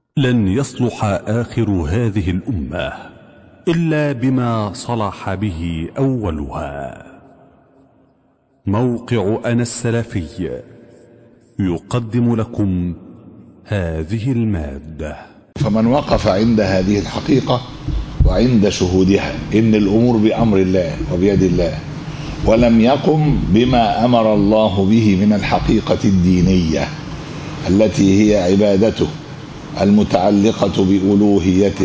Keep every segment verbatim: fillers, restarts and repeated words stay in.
لن يصلح آخر هذه الأمة إلا بما صلح به أولها. موقع أنا السلفي يقدم لكم هذه المادة. فمن وقف عند هذه الحقيقة وعند شهودها إن الأمور بأمر الله وبيد الله، ولم يقم بما أمر الله به من الحقيقة الدينية التي هي عبادته المتعلقة بألوهيته،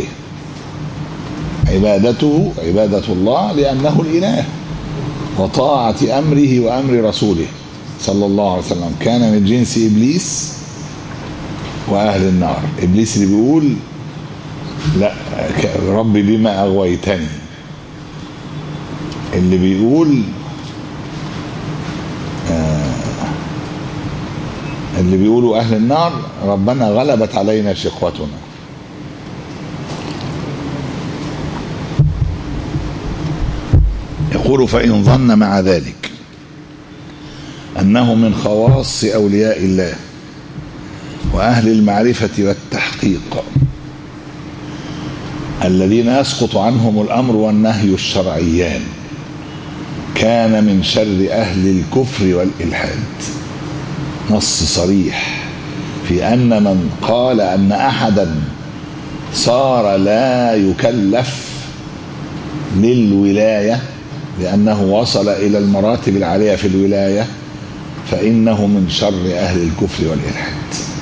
عبادته عبادة الله لأنه الإله، وطاعة أمره وأمر رسوله صلى الله عليه وسلم، كان من جنس إبليس وأهل النار. إبليس اللي بيقول لا ربي بما أغويتني، اللي بيقول آه اللي بيقولوا أهل النار ربنا غلبت علينا شقوتنا. يقول فإن ظن مع ذلك أنه من خواص أولياء الله وأهل المعرفة والتحقيق الذين يسقط عنهم الأمر والنهي الشرعيان، كان من شر أهل الكفر والإلحاد. نص صريح في أن من قال أن أحدا صار لا يكلف للولاية لأنه وصل إلى المراتب العالية في الولاية فإنه من شر أهل الكفر والإلحاد.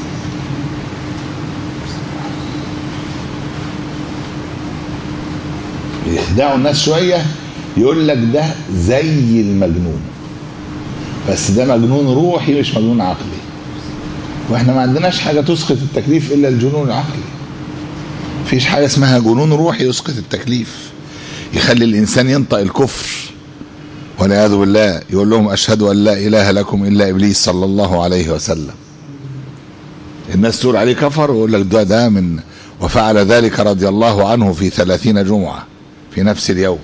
يخدعوا الناس شوية، يقول لك ده زي المجنون، بس ده مجنون روحي مش مجنون عقلي، واحنا ما عندناش حاجة تسقط التكليف إلا الجنون العقلي. مفيش حاجة اسمها جنون روحي يسقط التكليف يخلي الإنسان ينطق الكفر والعياذ بالله. يقول لهم أشهد أن لا إله لكم إلا إبليس صلى الله عليه وسلم. الناس تقول عليه كفر ويقول لك ده ده من وفعل ذلك رضي الله عنه في ثلاثين جمعة في نفس اليوم،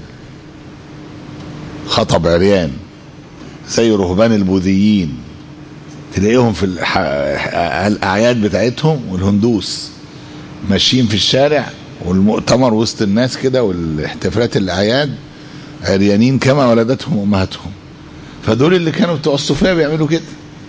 خطب عريان زي رهبان البوذيين، تلاقيهم في الأعياد بتاعتهم والهندوس ماشيين في الشارع والمؤتمر وسط الناس كده والاحتفالات الأعياد عريانين كما ولدتهم أمهاتهم. فدول اللي كانوا بتوع الصوفية بيعملوا كده،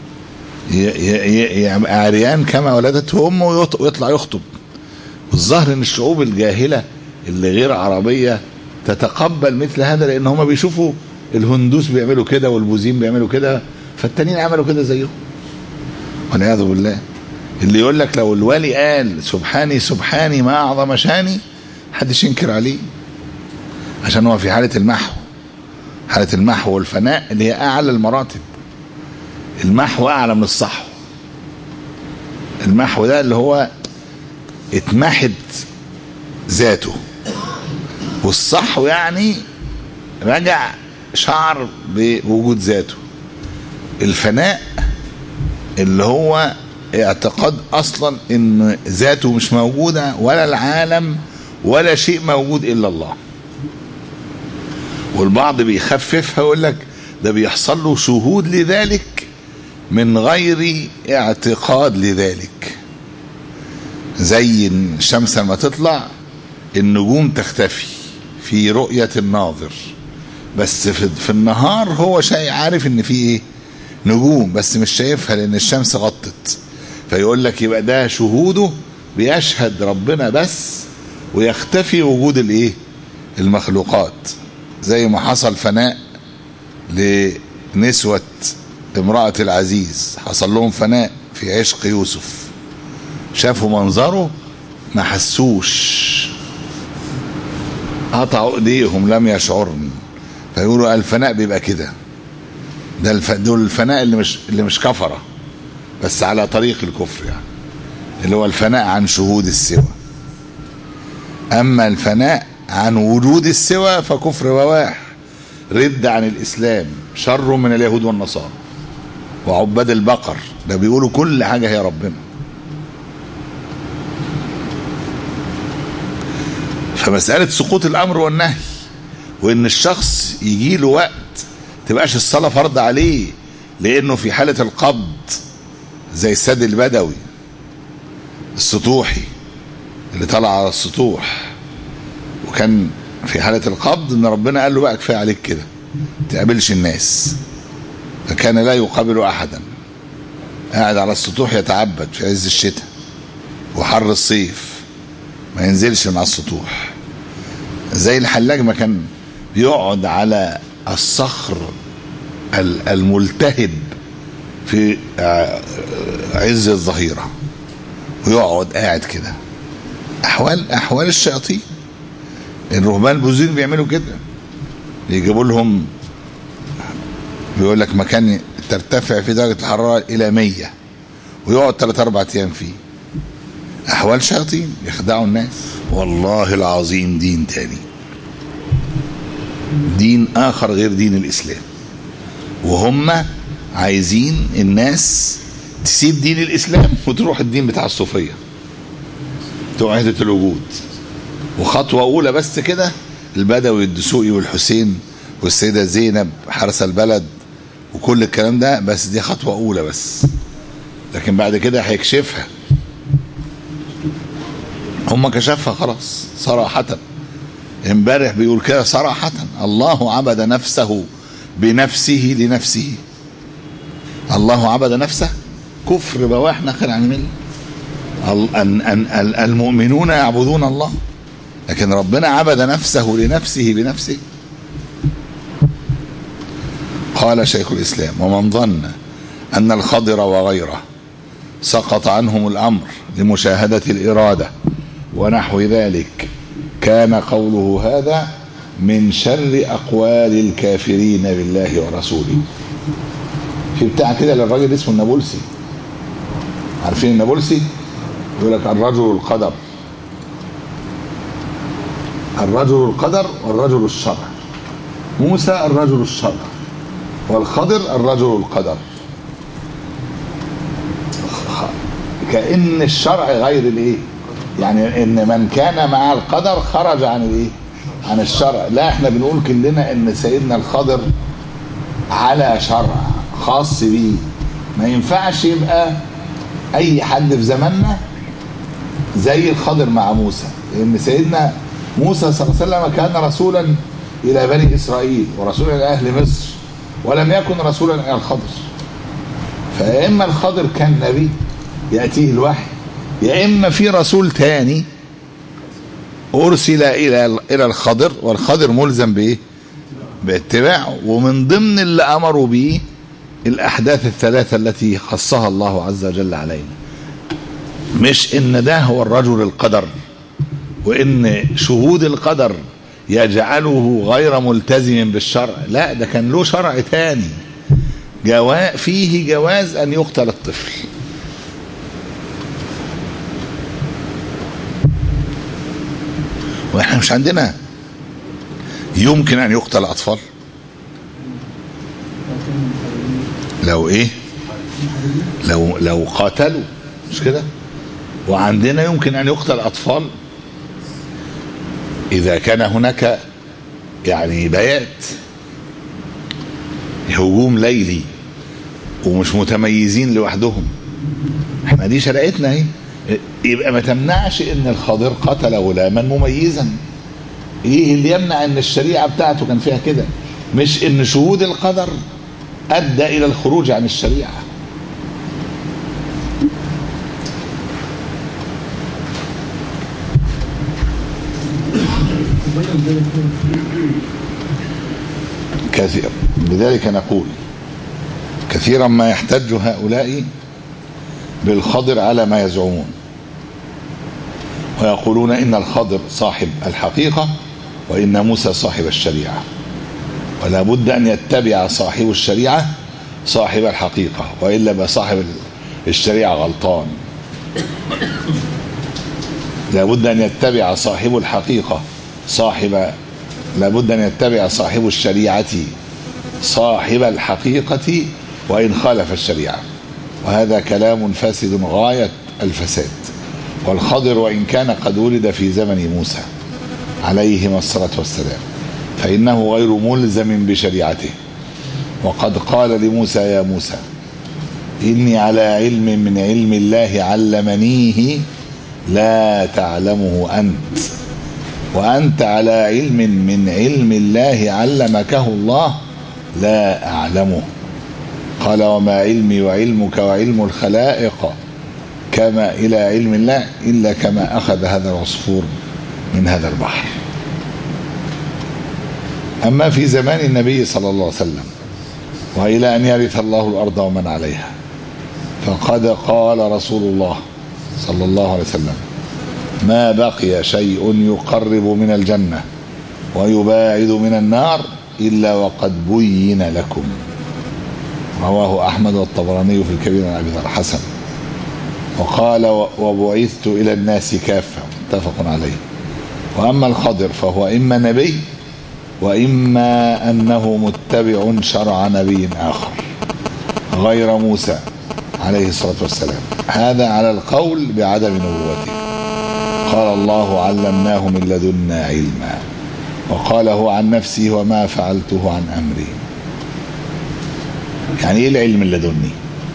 عريان كما ولدته أمه ويطلع يخطب. والظاهر ان الشعوب الجاهلة اللي غير عربية تتقبل مثل هذا، لان هم بيشوفوا الهندوس بيعملوا كده والبوذيين بيعملوا كده، فالتانيين عملوا كده زيهم والعياذ بالله. اللي يقول لك لو الوالي قال سبحاني سبحاني ما اعظم شاني محدش ينكر عليه، عشان هو في حالة المحو، حالة المحو والفناء اللي هي اعلى المراتب. المحو اعلى من الصحو. المحو ده اللي هو اتمحت ذاته، والصحو يعني رجع شعر بوجود ذاته. الفناء اللي هو اعتقاد اصلا ان ذاته مش موجودة ولا العالم ولا شيء موجود الا الله. والبعض بيخففها ويقول لك ده بيحصل له شهود لذلك من غير اعتقاد لذلك، زي الشمس لما تطلع النجوم تختفي في رؤية الناظر، بس في, في النهار هو شيء عارف ان في ايه نجوم بس مش شايفها لان الشمس غطت. فيقول لك يبقى ده شهوده بيشهد ربنا بس ويختفي وجود الايه المخلوقات، زي ما حصل فناء لنسوة امرأة العزيز، حصل لهم فناء في عشق يوسف، شافوا منظره ما حسوش، قطعوا ايديهم لم يشعرن. فيقولوا الفناء بيبقى كده، ده الف... دول الفناء اللي مش اللي مش كفره بس على طريق الكفر، يعني اللي هو الفناء عن شهود السوى. اما الفناء عن وجود السوى فكفر بواح، رد عن الاسلام، شر من اليهود والنصارى وعباد البقر، ده بيقولوا كل حاجه هي ربنا. فمسألة سقوط الأمر والنهي، وإن الشخص يجي له وقت تبقاش الصلاة فرض عليه لأنه في حالة القبض، زي السد البدوي السطوحي اللي طلع على السطوح، وكان في حالة القبض ان ربنا قال له بقى كفاية عليك كده، تقابلش الناس، فكان لا يقابل احدا، قاعد على السطوح يتعبد في عز الشتاء وحر الصيف، ما ينزلش من على السطوح. زي الحلاج ما كان بيقعد على الصخر الملتهب في عز الظهيرة ويقعد قاعد كده. احوال احوال الشياطين. الرهبان البوذيين بيعملوا كده، يجيبوا لهم، بيقول لك مكان ترتفع في درجة الحرارة الى مية ويقعد ثلاث اربع ايام فيه. احوال شياطين يخدعوا الناس. والله العظيم دين تاني، دين اخر غير دين الاسلام، وهم عايزين الناس تسيب دين الاسلام وتروح الدين بتاع الصوفيه، بتوع وحدة الوجود. وخطوه اولى بس كده، البدوي الدسوقي والحسين والسيده زينب حارس البلد وكل الكلام ده، بس دي خطوه اولى بس، لكن بعد كده هيكشفها. هم كشفها خلاص صراحه، امبارح بيقول كده صراحه: الله عبد نفسه بنفسه لنفسه. الله عبد نفسه كفر بواح نخل عن المله. أن أن المؤمنون يعبدون الله، لكن ربنا عبد نفسه لنفسه بنفسه. قال شيخ الإسلام: ومن ظن أن الخضر وغيره سقط عنهم الأمر لمشاهدة الإرادة ونحو ذلك، كان قوله هذا من شر أقوال الكافرين بالله ورسوله. في بتاع كده للراجل اسمه النابلسي، عارفين النابلسي؟ يقول لك الرجل القدر، الرجل القدر والرجل الشرع. موسى الرجل الشرع، والخضر الرجل القدر. كأن الشرع غير الايه، يعني ان من كان مع القدر خرج عن الايه، عن الشرع. لا، احنا بنقول كلنا ان سيدنا الخضر على شرع خاص بيه، ما ينفعش يبقى اي حد في زماننا زي الخضر مع موسى، لان سيدنا موسى صلى الله عليه وسلم كان رسولا الى بني اسرائيل ورسولا الى اهل مصر، ولم يكن رسولا الى الخضر. فيا اما الخضر كان نبي ياتيه الوحي، يا اما في رسول تاني ارسل الى الى الخضر، والخضر ملزم بايه؟ باتباعه. ومن ضمن اللي امروا به الاحداث الثلاثه التي خصها الله عز وجل علينا، مش ان ده هو الرجل القدر، وان شهود القدر يجعله غير ملتزم بالشرع، لا، ده كان له شرع تاني جوا فيه جواز ان يقتل الطفل. واحنا مش عندنا يمكن ان يقتل اطفال؟ لو ايه، لو لو قاتلوا، مش كده؟ وعندنا يمكن ان يقتل اطفال اذا كان هناك يعني بيات هجوم ليلي ومش متميزين لوحدهم. احنا دي شريعتنا اهي. يبقى ما تمنعش ان الخضر قتل غلاما مميزا. ايه اللي يمنع ان الشريعه بتاعته كان فيها كده؟ مش ان شهود القدر ادى الى الخروج عن الشريعه. كثير لذلك نقول كثيرا ما يحتج هؤلاء بالخضر على ما يزعمون، ويقولون إن الخضر صاحب الحقيقة وإن موسى صاحب الشريعة، ولا بد أن يتبع صاحب الشريعة صاحب الحقيقة، وإلا بصاحب الشريعة غلطان. لا بد أن يتبع صاحب الحقيقة صاحب لا بد أن يتبع صاحب الشريعة صاحب الحقيقة وإن خالف الشريعة، وهذا كلام فاسد غاية الفساد. والخضر وإن كان قد ولد في زمن موسى عليهما الصلاة والسلام فإنه غير ملزم بشريعته، وقد قال لموسى: يا موسى إني على علم من علم الله علمنيه لا تعلمه أنت، وأنت على علم من علم الله علمكه الله لا أعلمه. قال وما علمي وعلمك وعلم الخلائق كما إلى علم الله إلا كما أخذ هذا العصفور من هذا البحر. أما في زمان النبي صلى الله عليه وسلم وإلى أن يرث الله الأرض ومن عليها، فقد قال رسول الله صلى الله عليه وسلم ما بقي شيء يقرب من الجنة ويباعد من النار إلا وقد بين لكم. رواه أحمد والطبراني في الكبير عن أبي ذر حسن. وقال وبعثت إلى الناس كافة، متفق عليه. وأما الخضر فهو إما نبي وإما أنه متبع شرع نبي آخر غير موسى عليه الصلاة والسلام، هذا على القول بعدم نبوته. قال الله علمناه من لدنا علما، وقال هو عن نفسه وما فعلته عن أمري. يعني إيه العلم اللدني؟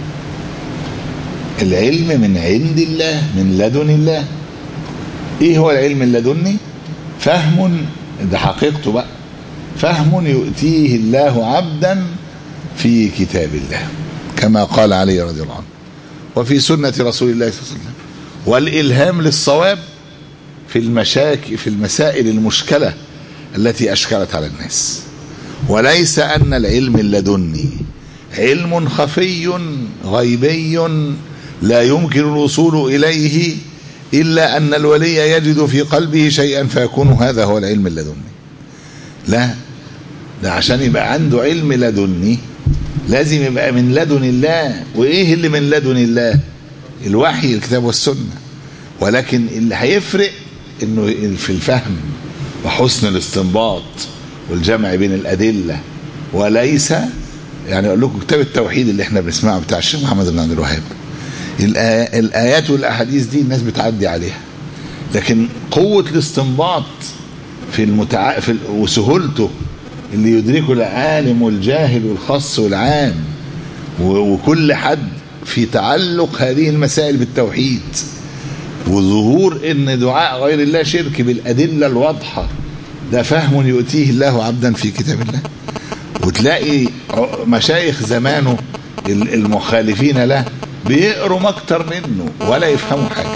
العلم من عند الله، من لدن الله. إيه هو العلم اللدني؟ فهم، ده حقيقته بقى، فهم يؤتيه الله عبدا في كتاب الله كما قال علي رضي الله عنه، وفي سنة رسول الله صلى الله عليه وسلم. والإلهام للصواب في المشاكل في المسائل المشكلة التي أشكلت على الناس، وليس أن العلم اللدني علم خفي غيبي لا يمكن الوصول إليه إلا أن الولي يجد في قلبه شيئا فيكون هذا هو العلم اللدني. لا، ده عشان يبقى عنده علم لدني لازم يبقى من لدن الله. وإيه اللي من لدن الله؟ الوحي، الكتاب والسنة. ولكن اللي هيفرق إنه في الفهم وحسن الاستنباط والجمع بين الأدلة، وليس يعني أقول لكم كتاب التوحيد اللي احنا بنسمعه بتاع الشيخ محمد بن عبد الوهاب، الآيات والأحاديث دي الناس بتعدي عليها، لكن قوة الاستنباط في المتع... في ال... وسهولته اللي يدركه العالم والجاهل والخاص والعام و... وكل حد في تعلق هذه المسائل بالتوحيد، وظهور ان دعاء غير الله شرك بالأدلة الواضحة، ده فهم يؤتيه الله عبدا في كتاب الله. وتلاقي مشايخ زمانه المخالفين له بيقروا اكتر منه ولا يفهموا حاجة.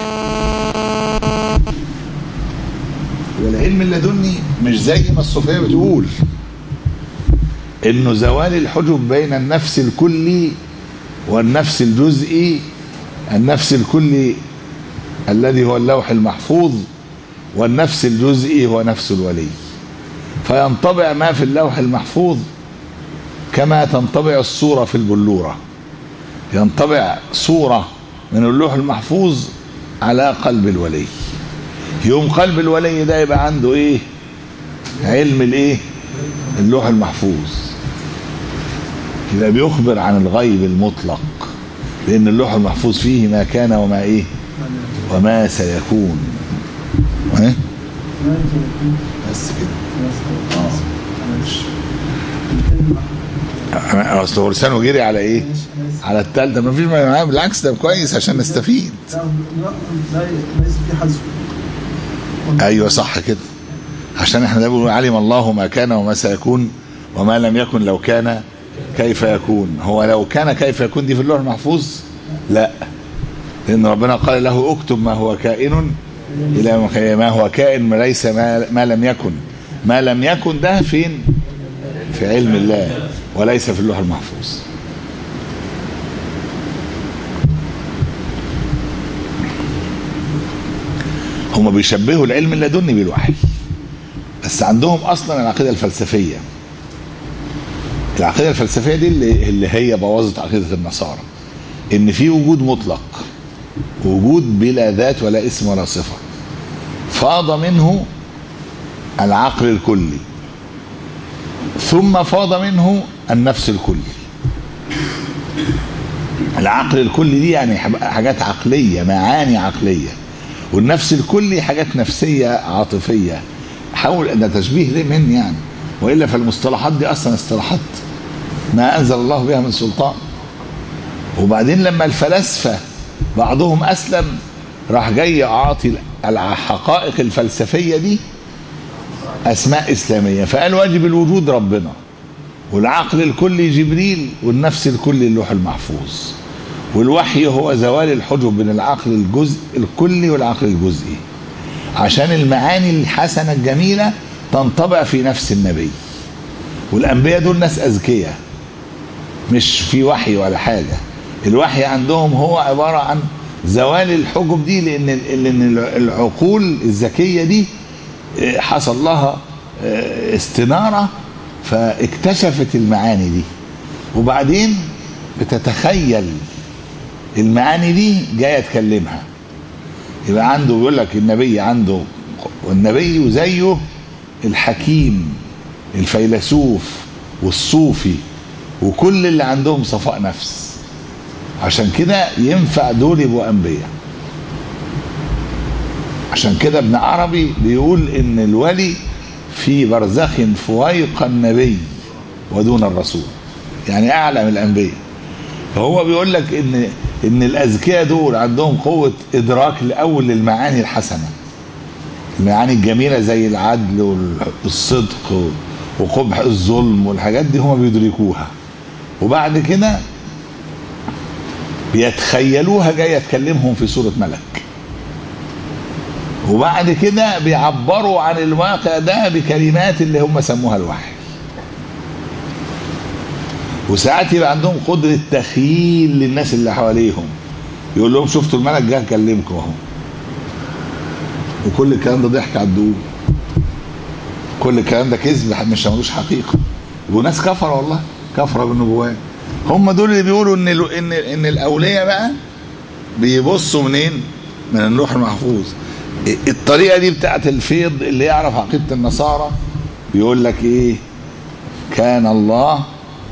والعلم اللدني مش زي ما الصوفية بتقول انه زوال الحجب بين النفس الكلي والنفس الجزئي، النفس الكلي الذي هو اللوح المحفوظ والنفس الجزئي هو نفس الولي، فينطبع ما في اللوح المحفوظ كما تنطبع الصورة في البلورة. ينطبع صورة من اللوح المحفوظ على قلب الولي، يوم قلب الولي ده يبقى عنده ايه؟ علم الايه؟ اللوح المحفوظ. كده بيخبر عن الغيب المطلق، لان اللوح المحفوظ فيه ما كان وما ايه وما سيكون. ايه بس كده. اه اصل لسانه جري على ايه؟ على التالتة. ما فيش معاه، بالعكس ده كويس عشان نستفيد. ايوه صح كده، عشان احنا بنقول علم الله ما كان وما سيكون وما لم يكن لو كان كيف يكون. هو لو كان كيف يكون دي في اللوح المحفوظ؟ لا، لان ربنا قال له اكتب ما هو كائن الى ما هو كائن ليس ما, ما لم يكن. ما لم يكن ده فين؟ في علم الله وليس في اللوح المحفوظ. هم بيشبهوا العلم اللدني بالوحي، بس عندهم اصلا العقيده الفلسفيه. العقيده الفلسفيه دي اللي, اللي هي بوظت عقيده النصارى، ان في وجود مطلق، وجود بلا ذات ولا اسم ولا صفه، فاض منه العقل الكلي، ثم فاض منه النفس الكلي. العقل الكلي دي يعني حاجات عقليه، معاني عقليه، والنفس الكلي حاجات نفسيه عاطفيه. حاول، ده تشبيه ليه من يعني، والا فالمصطلحات دي اصلا اصطلاحات ما انزل الله بها من سلطان. وبعدين لما الفلاسفه بعضهم اسلم راح جاي أعطي الحقائق الفلسفية دي أسماء إسلامية، فقال واجب الوجود ربنا، والعقل الكلي جبريل، والنفس الكلي اللوح المحفوظ، والوحي هو زوال الحجب بين العقل الجزء الكلي والعقل الجزئي، عشان المعاني الحسنة الجميلة تنطبع في نفس النبي. والأنبياء دول ناس أذكياء، مش في وحي ولا حاجة. الوحي عندهم هو عبارة عن زوال الحجب دي، لأن لأن العقول الذكية دي حصل لها استنارة فاكتشفت المعاني دي، وبعدين بتتخيل المعاني دي جاية تكلمها. يبقى عنده، بيقول لك النبي عنده، والنبي وزيه الحكيم الفيلسوف والصوفي وكل اللي عندهم صفاء نفس، عشان كده ينفع دول يبقوا أنبياء. عشان كده ابن عربي بيقول إن الولي في برزخ فويق النبي ودون الرسول، يعني أعلى من الأنبياء. فهو بيقول لك إن إن الأذكياء دول عندهم قوة إدراك لأول للمعاني الحسنة، المعاني الجميلة زي العدل والصدق وقبح الظلم والحاجات دي هم بيدركوها، وبعد كده بيتخيلوها جاية تكلمهم في صورة ملك، وبعد كده بيعبروا عن الواقع ده بكلمات اللي هم سموها الوحي. وساعات يبقى عندهم قدرة تخيل للناس اللي حواليهم، يقول لهم شفتوا الملك جه كلمكم اهو، وكل الكلام ده ضحك على الدول، كل الكلام ده كذب مش ملوش حقيقة. وناس كفر والله، كفر بالنبوات. هم دول اللي بيقولوا ان ان ان الاولياء بقى بيبصوا منين؟ من اللوح المحفوظ. الطريقة دي بتاعت الفيض اللي يعرف عقيدة النصارى بيقول لك ايه؟ كان الله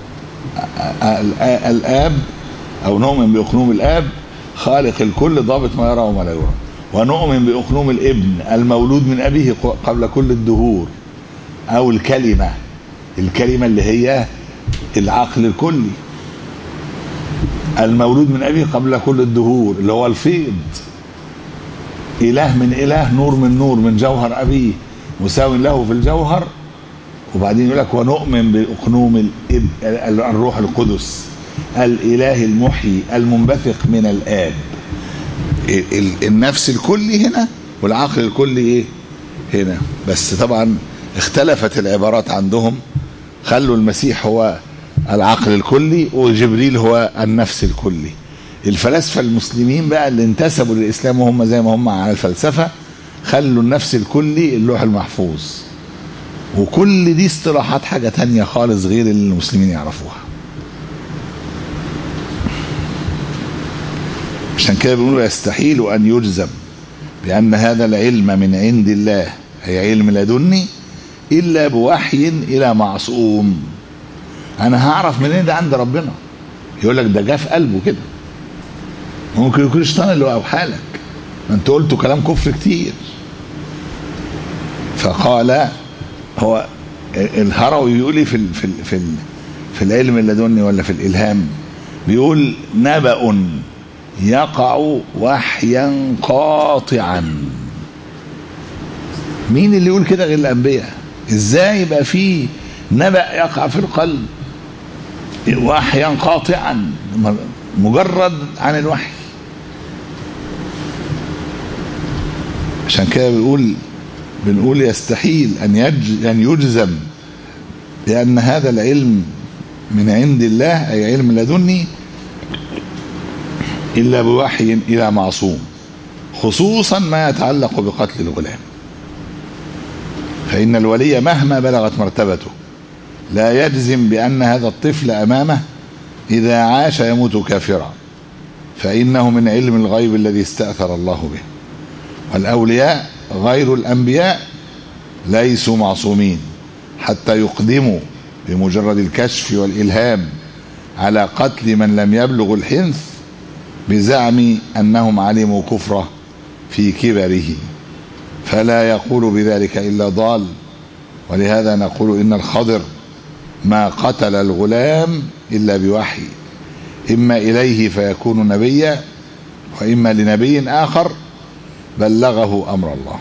الآب، أو نؤمن بأقنوم الآب خالق الكل ضابط ما يرى وما لا يرى، ونؤمن بأقنوم الابن المولود من أبيه قبل كل الدهور، أو الكلمة، الكلمة اللي هي العقل الكلي المولود من أبيه قبل كل الدهور، اللي هو الفيض، إله من إله، نور من نور، من جوهر أبيه مساو له في الجوهر. وبعدين يقول لك ونؤمن بأقنوم الروح القدس الإله المحيي المنبثق من الآب. النفس الكلي هنا والعقل الكلي ايه هنا. بس طبعا اختلفت العبارات عندهم، خلوا المسيح هو العقل الكلي وجبريل هو النفس الكلي. الفلاسفة المسلمين بقى اللي انتسبوا للإسلام وهم زي ما هم على الفلسفة خلوا النفس الكلي اللوح المحفوظ. وكل دي اصطلاحات حاجة تانية خالص غير اللي المسلمين يعرفوها. عشان كده بيقولوا يستحيل أن يجزم بأن هذا العلم من عند الله، أي علم لدني، إلا بوحي إلى معصوم. أنا هعرف منين ده عند ربنا؟ يقول لك ده جاء في قلبه كده، ممكن يكون الشيطان اللي أوحى لك، ما أنت قلتوا كلام كفر كتير. فقال هو الهروي بيقول في ال في ال في, ال في العلم اللدني ولا في الإلهام، بيقول نبأ يقع وحيا قاطعا. مين اللي يقول كده غير الأنبياء؟ ازاي يبقى فيه نبأ يقع في القلب وحيا قاطعا مجرد عن الوحي؟ عشان كده بيقول بنقول يستحيل أن أن يجزم بأن هذا العلم من عند الله، أي علم لدني، إلا بوحي إلى معصوم، خصوصا ما يتعلق بقتل الغلام. فإن الولي مهما بلغت مرتبته لا يجزم بأن هذا الطفل أمامه إذا عاش يموت كافرا، فإنه من علم الغيب الذي استأثر الله به. والأولياء غير الأنبياء ليسوا معصومين حتى يقدموا بمجرد الكشف والإلهام على قتل من لم يبلغ الحنث بزعم أنهم علموا كفره في كبره، فلا يقول بذلك إلا ضال. ولهذا نقول إن الخضر ما قتل الغلام إلا بوحي، إما إليه فيكون نبيا، وإما لنبي آخر بلغه أمر الله.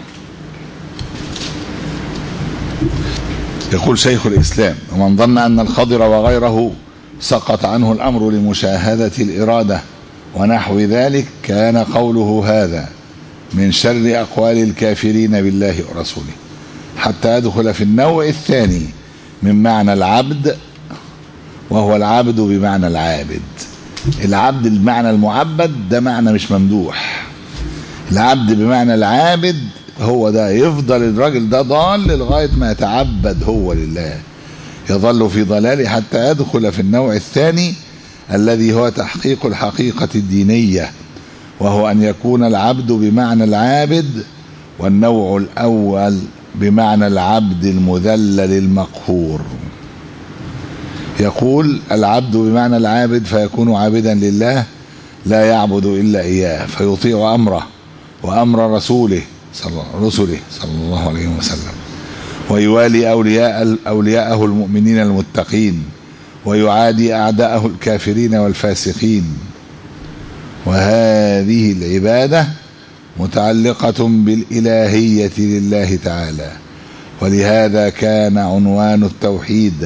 يقول شيخ الإسلام: ومن ظن أن الخضر وغيره سقط عنه الأمر لمشاهدة الإرادة ونحو ذلك كان قوله هذا من شر أقوال الكافرين بالله ورسوله، حتى يدخل في النوع الثاني من معنى العبد، وهو العبد بمعنى العابد. العبد بمعنى المعبد ده معنى مش ممدوح. العبد بمعنى العابد هو ده يفضل الراجل ده ضال لغاية ما يتعبد هو لله، يظل في ضلاله حتى يدخل في النوع الثاني الذي هو تحقيق الحقيقة الدينية، وهو أن يكون العبد بمعنى العابد، والنوع الأول بمعنى العبد المذلل المقهور. يقول: العبد بمعنى العابد فيكون عابدا لله لا يعبد إلا إياه، فيطيع أمره وأمر رسوله صلى رسله صلى الله عليه وسلم، ويوالي أولياء أولياءه المؤمنين المتقين، ويعادي أعداءه الكافرين والفاسقين. وهذه العبادة متعلقة بالإلهية لله تعالى، ولهذا كان عنوان التوحيد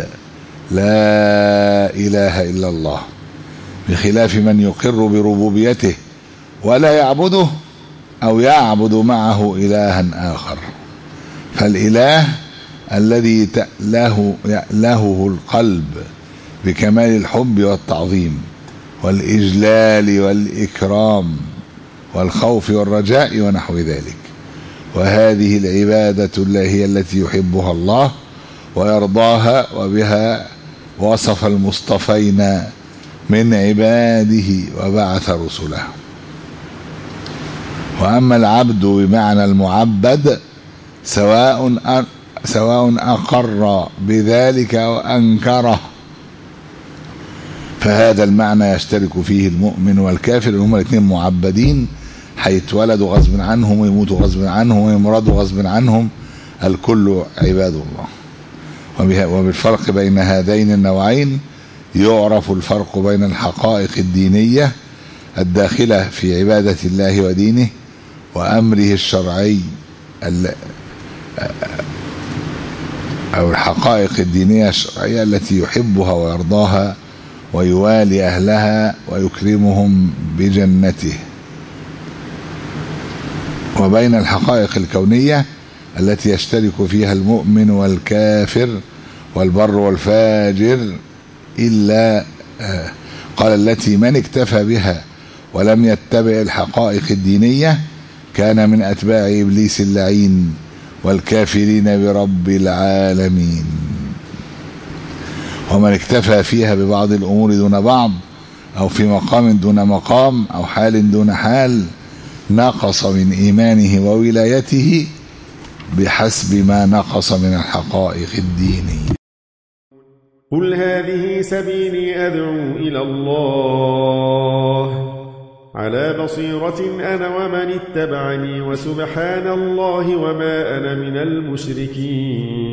لا إله إلا الله، بخلاف من يقر بربوبيته ولا يعبده أو يعبد معه إلها آخر. فالإله الذي تأله يألهه القلب بكمال الحب والتعظيم والإجلال والإكرام والخوف والرجاء ونحو ذلك. وهذه العبادة هي التي يحبها الله ويرضاها، وبها وصف المصطفين من عباده وبعث رسله. وأما العبد بمعنى المعبد سواء سواء أقر بذلك أو أنكره، فهذا المعنى يشترك فيه المؤمن والكافر، هم الاثنين معبدين، هيتولدوا غصب عنهم ويموتوا غصب عنهم ويمرضوا غصب عنهم، الكل عباد الله. وبالفرق بين هذين النوعين يعرف الفرق بين الحقائق الدينية الداخلة في عبادة الله ودينه وأمره الشرعي، أو الحقائق الدينية الشرعية التي يحبها ويرضاها ويوالي أهلها ويكرمهم بجنته، وبين الحقائق الكونية التي يشترك فيها المؤمن والكافر والبر والفاجر، إلا قال التي من اكتفى بها ولم يتبع الحقائق الدينية كان من أتباع إبليس اللعين والكافرين برب العالمين. ومن اكتفى فيها ببعض الأمور دون بعض، أو في مقام دون مقام، أو حال دون حال، نقص من إيمانه وولايته بحسب ما نقص من الحقائق الدينية. قل هذه سبيلي أدعو إلى الله على بصيرة أنا ومن اتبعني، وسبحان الله وما أنا من المشركين.